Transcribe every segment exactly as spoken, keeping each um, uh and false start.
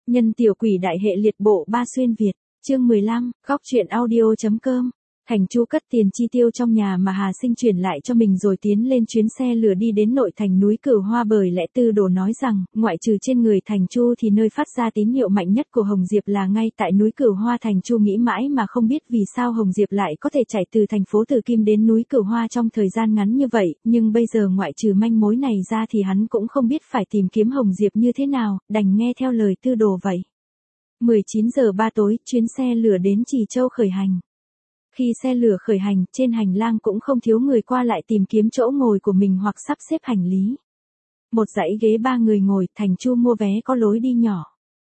Nhân tiểu quỷ đại hệ liệt bộ ba xuyên Việt, chương mười lăm, góc truyện audio.com. Thành Chu cất tiền chi tiêu trong nhà mà Hà Sinh chuyển lại cho mình rồi tiến lên chuyến xe lửa đi đến nội thành núi Cửu Hoa. Bởi lẽ Tư Đồ nói rằng, ngoại trừ trên người Thành Chu thì nơi phát ra tín hiệu mạnh nhất của Hồng Diệp là ngay tại núi Cửu Hoa. Thành Chu nghĩ mãi mà không biết vì sao Hồng Diệp lại có thể chạy từ thành phố Từ Kim đến núi Cửu Hoa trong thời gian ngắn như vậy, nhưng bây giờ ngoại trừ manh mối này ra thì hắn cũng không biết phải tìm kiếm Hồng Diệp như thế nào, đành nghe theo lời Tư Đồ vậy. mười chín giờ ba tối, chuyến xe lửa đến Trì Châu khởi hành. Khi xe lửa khởi hành, trên hành lang cũng không thiếu người qua lại tìm kiếm chỗ ngồi của mình hoặc sắp xếp hành lý. Một dãy ghế ba người ngồi, Thành Chu mua vé có lối đi nhỏ.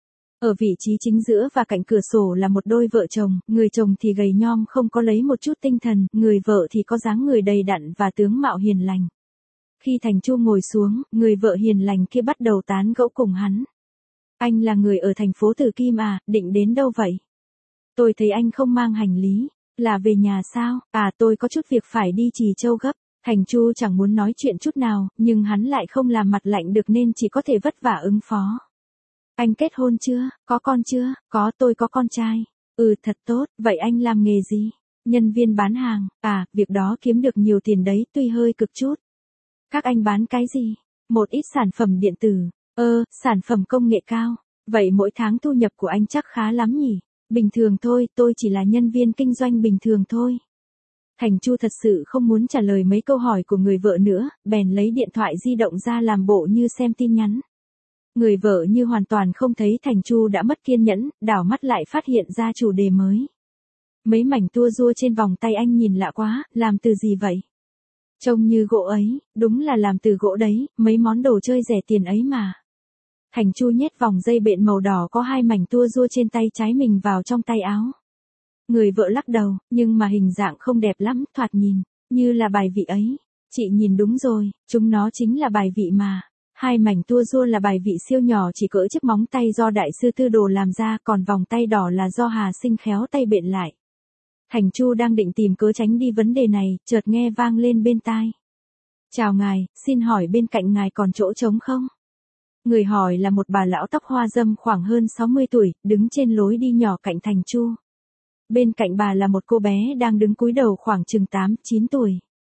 Ở vị trí chính giữa và cạnh cửa sổ là một đôi vợ chồng, người chồng thì gầy nhom không có lấy một chút tinh thần, người vợ thì có dáng người đầy đặn và tướng mạo hiền lành. Khi Thành Chu ngồi xuống, người vợ hiền lành kia bắt đầu tán gẫu cùng hắn. Anh là người ở thành phố Từ Kim à, định đến đâu vậy? Tôi thấy anh không mang hành lý. Là về nhà sao? À, tôi có chút việc phải đi Trì Châu gấp. Thành Chu chẳng muốn nói chuyện chút nào, nhưng hắn lại không làm mặt lạnh được nên chỉ có thể vất vả ứng phó. Anh kết hôn chưa? Có con chưa? Có, tôi có con trai. Ừ, thật tốt. Vậy anh làm nghề gì? Nhân viên bán hàng. À, việc đó kiếm được nhiều tiền đấy, tuy hơi cực chút. Các anh bán cái gì? Một ít sản phẩm điện tử. Ơ, sản phẩm công nghệ cao. Vậy mỗi tháng thu nhập của anh chắc khá lắm nhỉ? Bình thường thôi, tôi chỉ là nhân viên kinh doanh bình thường thôi. Thành Chu thật sự không muốn trả lời mấy câu hỏi của người vợ nữa, bèn lấy điện thoại di động ra làm bộ như xem tin nhắn. Người vợ như hoàn toàn không thấy Thành Chu đã mất kiên nhẫn, đảo mắt lại phát hiện ra chủ đề mới. Mấy mảnh tua rua trên vòng tay anh nhìn lạ quá, làm từ gì vậy? Trông như gỗ ấy, đúng là làm từ gỗ đấy, mấy món đồ chơi rẻ tiền ấy mà. Thành Chu nhét vòng dây bện màu đỏ có hai mảnh tua rua trên tay trái mình vào trong tay áo. Người vợ lắc đầu, nhưng mà hình dạng không đẹp lắm, thoạt nhìn như là bài vị ấy. Chị nhìn đúng rồi, chúng nó chính là bài vị mà. Hai mảnh tua rua là bài vị siêu nhỏ chỉ cỡ chiếc móng tay do đại sư Tư Đồ làm ra, còn vòng tay đỏ là do Hà Sinh khéo tay bện lại. Thành Chu đang định tìm cớ tránh đi vấn đề này, chợt nghe vang lên bên tai. Chào ngài, xin hỏi bên cạnh ngài còn chỗ trống không? Người hỏi là một bà lão tóc hoa râm khoảng hơn sáu mươi tuổi, đứng trên lối đi nhỏ cạnh Thành Chu. Bên cạnh bà là một cô bé đang đứng cúi đầu khoảng chừng tám, chín tuổi.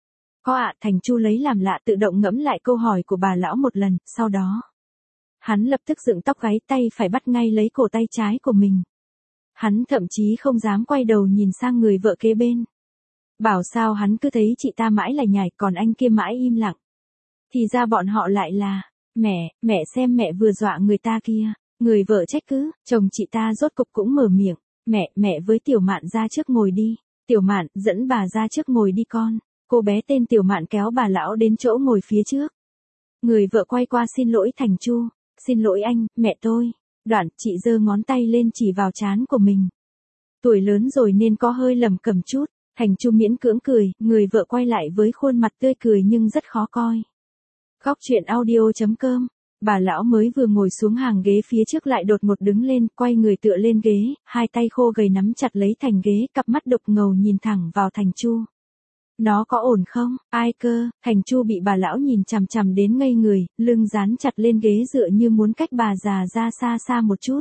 Có ạ, Thành Chu lấy làm lạ tự động ngẫm lại câu hỏi của bà lão một lần, sau đó. Hắn lập tức dựng tóc gáy, tay phải bắt ngay lấy cổ tay trái của mình. Hắn thậm chí không dám quay đầu nhìn sang người vợ kế bên. Bảo sao hắn cứ thấy chị ta mãi lải nhải, còn anh kia mãi im lặng. Thì ra bọn họ lại là... Mẹ, mẹ xem mẹ vừa dọa người ta kia. Người vợ trách cứ, chồng chị ta rốt cục cũng mở miệng. Mẹ, mẹ với Tiểu Mạn ra trước ngồi đi. Tiểu Mạn, dẫn bà ra trước ngồi đi con. Cô bé tên Tiểu Mạn kéo bà lão đến chỗ ngồi phía trước. Người vợ quay qua xin lỗi Thành Chu. Xin lỗi anh, mẹ tôi. Đoạn, chị giơ ngón tay lên chỉ vào trán của mình. Tuổi lớn rồi nên có hơi lầm cẩm chút. Thành Chu miễn cưỡng cười, người vợ quay lại với khuôn mặt tươi cười nhưng rất khó coi. Góc truyện audio.com. Bà lão mới vừa ngồi xuống hàng ghế phía trước lại đột ngột đứng lên, quay người tựa lên ghế, hai tay khô gầy nắm chặt lấy thành ghế, cặp mắt đục ngầu nhìn thẳng vào Thành Chu. Nó có ổn không? Ai cơ? Thành Chu bị bà lão nhìn chằm chằm đến ngây người, lưng dán chặt lên ghế dựa như muốn cách bà già ra xa xa một chút.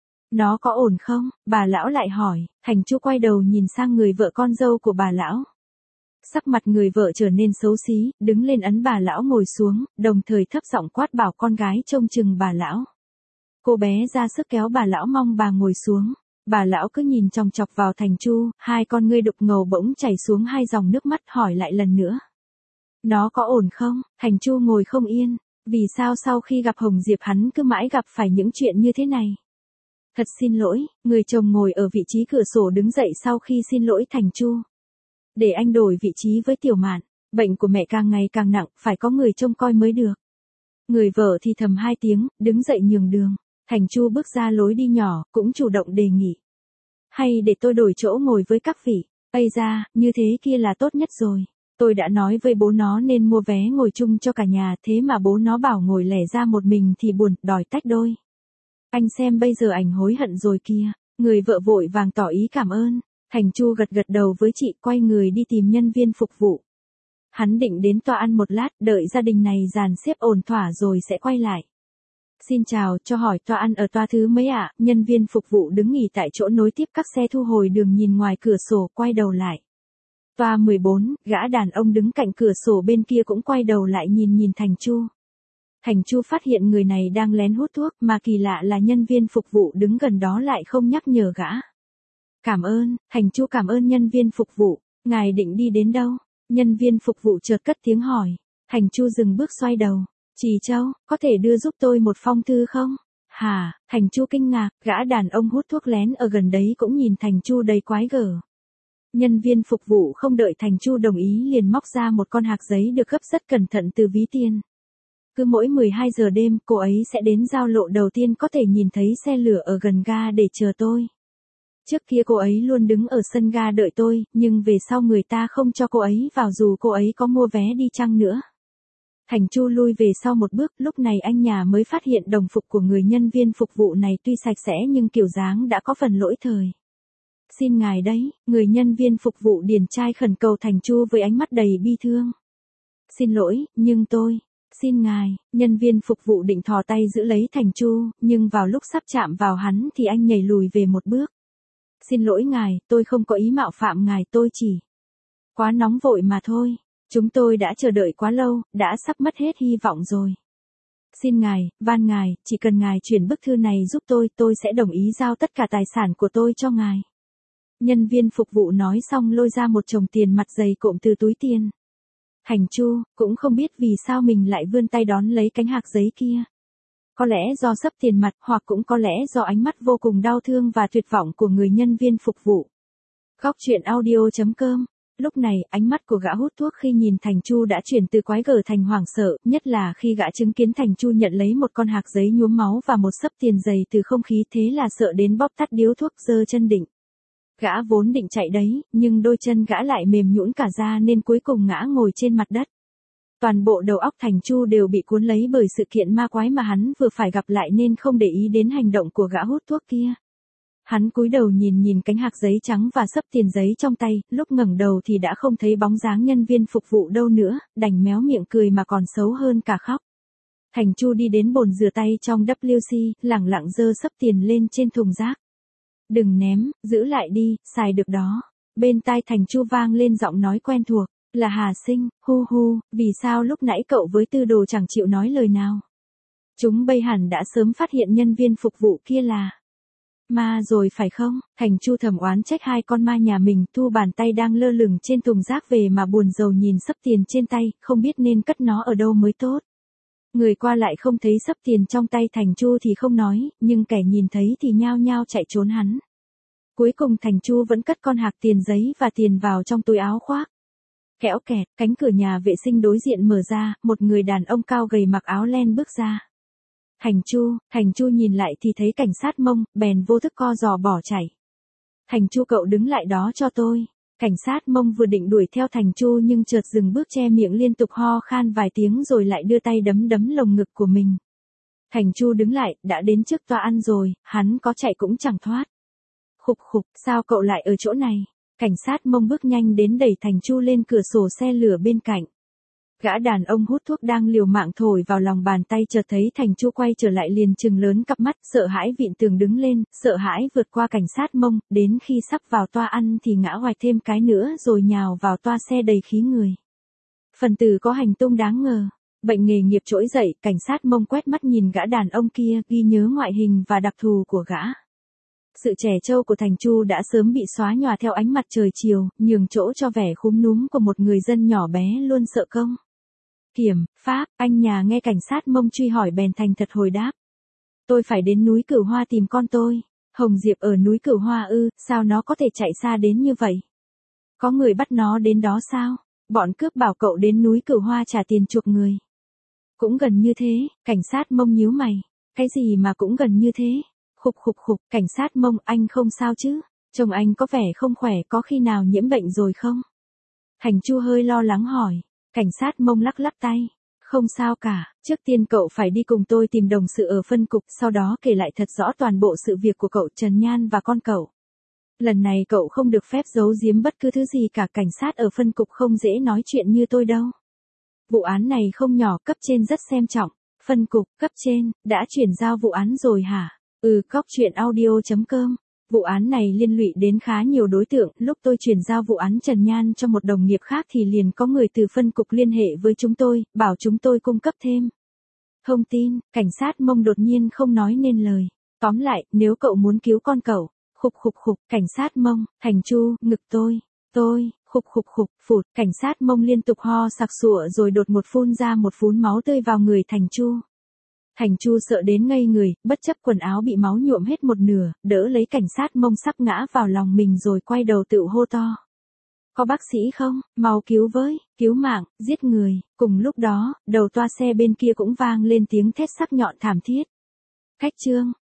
Nó có ổn không? Bà lão lại hỏi. Thành Chu quay đầu nhìn sang người vợ con dâu của bà lão. Sắc mặt người vợ trở nên xấu xí, đứng lên ấn bà lão ngồi xuống, đồng thời thấp giọng quát bảo con gái trông chừng bà lão. Cô bé ra sức kéo bà lão mong bà ngồi xuống. Bà lão cứ nhìn chòng chọc vào Thành Chu, hai con ngươi đục ngầu bỗng chảy xuống hai dòng nước mắt, hỏi lại lần nữa. Nó có ổn không? Thành Chu ngồi không yên. Vì sao sau khi gặp Hồng Diệp hắn cứ mãi gặp phải những chuyện như thế này? Thật xin lỗi, người chồng ngồi ở vị trí cửa sổ đứng dậy sau khi xin lỗi Thành Chu. Để anh đổi vị trí với Tiểu Mạn, bệnh của mẹ càng ngày càng nặng, phải có người trông coi mới được. Người vợ thì thầm hai tiếng, đứng dậy nhường đường. Thành Chu bước ra lối đi nhỏ, cũng chủ động đề nghị. Hay để tôi đổi chỗ ngồi với các vị. Ây da, như thế kia là tốt nhất rồi. Tôi đã nói với bố nó nên mua vé ngồi chung cho cả nhà, thế mà bố nó bảo ngồi lẻ ra một mình thì buồn, đòi tách đôi. Anh xem bây giờ ảnh hối hận rồi kia. Người vợ vội vàng tỏ ý cảm ơn. Thành Chu gật gật đầu với chị, quay người đi tìm nhân viên phục vụ. Hắn định đến tòa ăn một lát, đợi gia đình này dàn xếp ổn thỏa rồi sẽ quay lại. Xin chào, cho hỏi toa ăn ở toa thứ mấy ạ? Nhân viên phục vụ đứng nghỉ tại chỗ nối tiếp các xe thu hồi đường nhìn ngoài cửa sổ quay đầu lại. Toa mười bốn, gã đàn ông đứng cạnh cửa sổ bên kia cũng quay đầu lại nhìn nhìn Thành Chu. Thành Chu phát hiện người này đang lén hút thuốc mà kỳ lạ là nhân viên phục vụ đứng gần đó lại không nhắc nhở gã. Cảm ơn, Thành Chu cảm ơn nhân viên phục vụ, ngài định đi đến đâu? Nhân viên phục vụ chợt cất tiếng hỏi. Thành Chu dừng bước xoay đầu. Trì Châu, có thể đưa giúp tôi một phong thư không? Hả, Thành Chu kinh ngạc, gã đàn ông hút thuốc lén ở gần đấy cũng nhìn Thành Chu đầy quái gở. Nhân viên phục vụ không đợi Thành Chu đồng ý liền móc ra một con hạc giấy được gấp rất cẩn thận từ ví tiền. Cứ mỗi mười hai giờ đêm cô ấy sẽ đến giao lộ đầu tiên có thể nhìn thấy xe lửa ở gần ga để chờ tôi. Trước kia cô ấy luôn đứng ở sân ga đợi tôi, nhưng về sau người ta không cho cô ấy vào dù cô ấy có mua vé đi chăng nữa. Thành Chu lui về sau một bước, lúc này anh nhà mới phát hiện đồng phục của người nhân viên phục vụ này tuy sạch sẽ nhưng kiểu dáng đã có phần lỗi thời. Xin ngài đấy, người nhân viên phục vụ điển trai khẩn cầu Thành Chu với ánh mắt đầy bi thương. Xin lỗi, nhưng tôi, xin ngài, nhân viên phục vụ định thò tay giữ lấy Thành Chu, nhưng vào lúc sắp chạm vào hắn thì anh nhảy lùi về một bước. Xin lỗi ngài, tôi không có ý mạo phạm ngài, tôi chỉ quá nóng vội mà thôi. Chúng tôi đã chờ đợi quá lâu, đã sắp mất hết hy vọng rồi. Xin ngài, van ngài, chỉ cần ngài chuyển bức thư này giúp tôi, tôi sẽ đồng ý giao tất cả tài sản của tôi cho ngài. Nhân viên phục vụ nói xong lôi ra một chồng tiền mặt dày cộm từ túi tiền. Thành Chu, cũng không biết vì sao mình lại vươn tay đón lấy cánh hạc giấy kia. Có lẽ do sấp tiền mặt, hoặc cũng có lẽ do ánh mắt vô cùng đau thương và tuyệt vọng của người nhân viên phục vụ. Góc truyện audio chấm com. Lúc này, ánh mắt của gã hút thuốc khi nhìn Thành Chu đã chuyển từ quái gở thành hoảng sợ, nhất là khi gã chứng kiến Thành Chu nhận lấy một con hạc giấy nhuốm máu và một xấp tiền dày từ không khí, thế là sợ đến bóp tắt điếu thuốc, giơ chân định. Gã vốn định chạy đấy, nhưng đôi chân gã lại mềm nhũn cả ra nên cuối cùng ngã ngồi trên mặt đất. Toàn bộ đầu óc Thành Chu đều bị cuốn lấy bởi sự kiện ma quái mà hắn vừa phải gặp lại nên không để ý đến hành động của gã hút thuốc kia. Hắn cúi đầu nhìn nhìn cánh hạc giấy trắng và xấp tiền giấy trong tay, lúc ngẩng đầu thì đã không thấy bóng dáng nhân viên phục vụ đâu nữa, đành méo miệng cười mà còn xấu hơn cả khóc. Thành Chu đi đến bồn rửa tay trong vê kép xê, lẳng lặng giơ xấp tiền lên trên thùng rác. Đừng ném, giữ lại đi, xài được đó. Bên tai Thành Chu vang lên giọng nói quen thuộc, là Hà Sinh, hu hu, vì sao lúc nãy cậu với Tư Đồ chẳng chịu nói lời nào. Chúng bây hẳn đã sớm phát hiện nhân viên phục vụ kia là ma rồi phải không? Thành Chu thầm oán trách hai con ma nhà mình, thu bàn tay đang lơ lửng trên thùng rác về mà buồn rầu nhìn xấp tiền trên tay, không biết nên cất nó ở đâu mới tốt. Người qua lại không thấy xấp tiền trong tay Thành Chu thì không nói, nhưng kẻ nhìn thấy thì nhao nhao chạy trốn hắn. Cuối cùng Thành Chu vẫn cất con hạc tiền giấy và tiền vào trong túi áo khoác. Kẽo kẹt, cánh cửa nhà vệ sinh đối diện mở ra, một người đàn ông cao gầy mặc áo len bước ra. Thành Chu, Thành Chu nhìn lại thì thấy cảnh sát Mông, bèn vô thức co giò bỏ chạy. Thành Chu cậu đứng lại đó cho tôi. Cảnh sát Mông vừa định đuổi theo Thành Chu nhưng chợt dừng bước che miệng liên tục ho khan vài tiếng rồi lại đưa tay đấm đấm lồng ngực của mình. Thành Chu đứng lại, đã đến trước toa ăn rồi, hắn có chạy cũng chẳng thoát. Khục khục, sao cậu lại ở chỗ này? Cảnh sát Mông bước nhanh đến đẩy Thành Chu lên cửa sổ xe lửa bên cạnh. Gã đàn ông hút thuốc đang liều mạng thổi vào lòng bàn tay chợt thấy Thành Chu quay trở lại liền trừng lớn cặp mắt, sợ hãi vịn tường đứng lên, sợ hãi vượt qua cảnh sát Mông, đến khi sắp vào toa ăn thì ngã hoài thêm cái nữa rồi nhào vào toa xe đầy khí người. Phần tử có hành tung đáng ngờ. Bệnh nghề nghiệp trỗi dậy, cảnh sát Mông quét mắt nhìn gã đàn ông kia, ghi nhớ ngoại hình và đặc thù của gã. Sự trẻ trâu của Thành Chu đã sớm bị xóa nhòa theo ánh mặt trời chiều, nhường chỗ cho vẻ khúm núm của một người dân nhỏ bé luôn sợ công. Kiểm, pháp, anh nhà nghe cảnh sát Mông truy hỏi bèn thành thật hồi đáp. Tôi phải đến núi Cửu Hoa tìm con tôi. Hồng Diệp ở núi Cửu Hoa ư, sao nó có thể chạy xa đến như vậy? Có người bắt nó đến đó sao? Bọn cướp bảo cậu đến núi Cửu Hoa trả tiền chuộc người. Cũng gần như thế, cảnh sát Mông nhíu mày. Cái gì mà cũng gần như thế? Khục khục khục, cảnh sát Mông, anh không sao chứ? Chồng anh có vẻ không khỏe, có khi nào nhiễm bệnh rồi không? Thành Chu hơi lo lắng hỏi. Cảnh sát Mông lắc lắc tay. Không sao cả, trước tiên cậu phải đi cùng tôi tìm đồng sự ở phân cục, sau đó kể lại thật rõ toàn bộ sự việc của cậu Trần Nhan và con cậu. Lần này cậu không được phép giấu giếm bất cứ thứ gì cả, cảnh sát ở phân cục không dễ nói chuyện như tôi đâu. Vụ án này không nhỏ, cấp trên rất xem trọng. Phân cục, cấp trên, đã chuyển giao vụ án rồi hả? Ừ, cóc truyện audio.com. Vụ án này liên lụy đến khá nhiều đối tượng, lúc tôi chuyển giao vụ án Trần Nhan cho một đồng nghiệp khác thì liền có người từ phân cục liên hệ với chúng tôi, bảo chúng tôi cung cấp thêm thông tin. Cảnh sát Mông đột nhiên không nói nên lời. Tóm lại, nếu cậu muốn cứu con cậu, khục khục khục, cảnh sát Mông, Thành Chu, ngực tôi, tôi, khục khục khục, phụt, cảnh sát Mông liên tục ho sặc sụa rồi đột một phun ra một phún máu tươi vào người Thành Chu. Thành Chu sợ đến ngây người, bất chấp quần áo bị máu nhuộm hết một nửa, đỡ lấy cảnh sát Mông sắp ngã vào lòng mình rồi quay đầu tự hô to. Có bác sĩ không? Mau cứu với, cứu mạng, giết người. Cùng lúc đó, đầu toa xe bên kia cũng vang lên tiếng thét sắc nhọn thảm thiết. Khách Trương,